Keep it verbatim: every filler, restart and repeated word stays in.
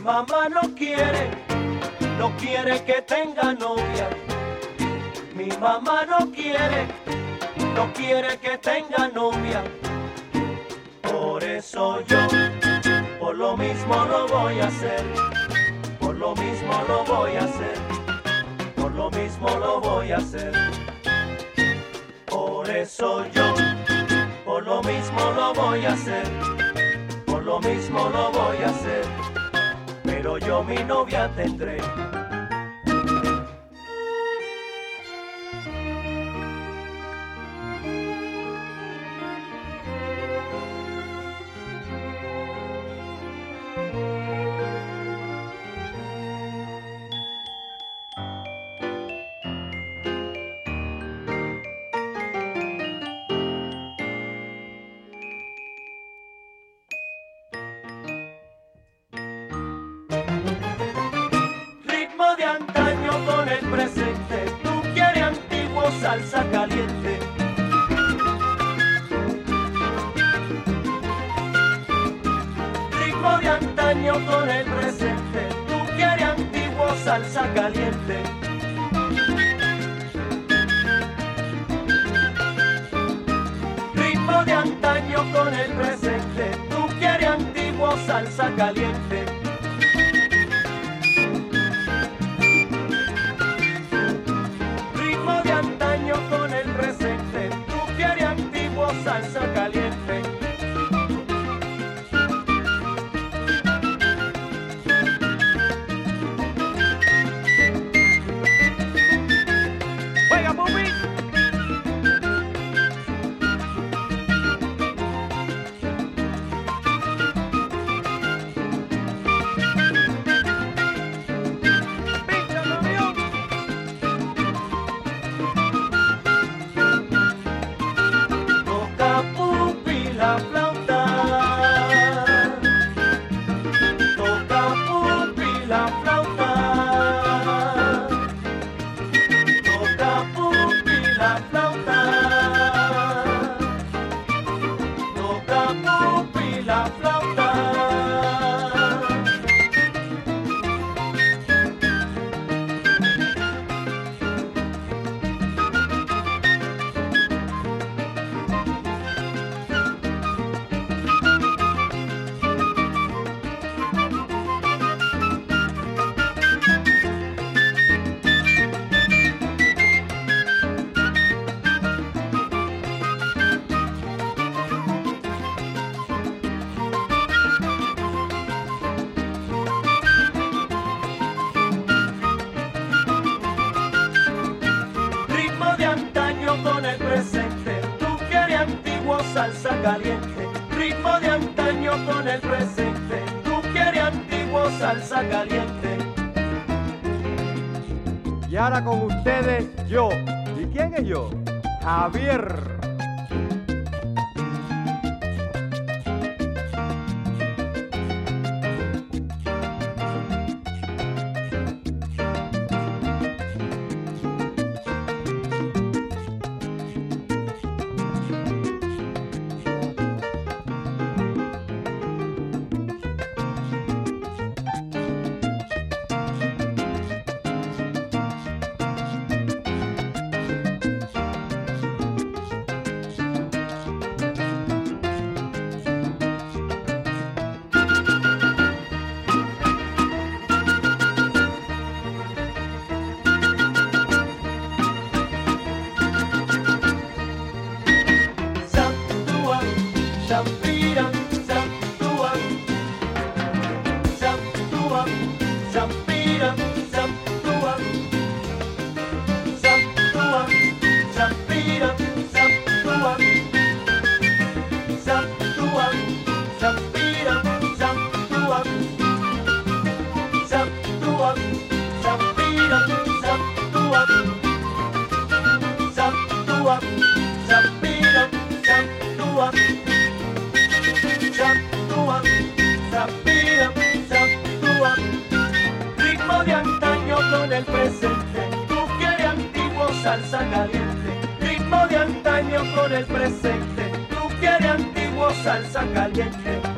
mamá no quiere, no quiere que tenga novia. Mi mamá no quiere, no quiere que tenga novia. Por eso yo, por lo mismo lo voy a hacer. Por lo mismo lo voy a hacer. Por lo mismo lo voy a hacer. Por eso yo, por lo mismo lo voy a hacer. Por lo mismo lo voy a hacer. Pero yo mi novia tendré. Salsa caliente. Ritmo de antaño con el presente. Tú quieres antiguo salsa caliente. Ritmo de antaño con el presente. Tú quieres antiguo salsa caliente. Con el presente, tú quieres antiguo salsa caliente. Juega, Pupi. Salsa caliente, ritmo de antaño con el presente. Tú quieres antiguo salsa caliente. Y ahora con ustedes yo. ¿Y quién es yo? Javier. Zampiran, zamtuan, zamtuan, zampiran, zamtuan, zamtuan, zampiran, zamtuan, zamtuan, zampiran, zamtuan, zamtuan, zampiran, zamtuan, zamtuan, zampiran, zamtuan. Zamtuan, zampiran, zamtuan. Ritmo de antaño con el presente. Tú quieres antiguo salsa caliente. Ritmo de antaño con el presente. Tú quieres antiguo salsa caliente.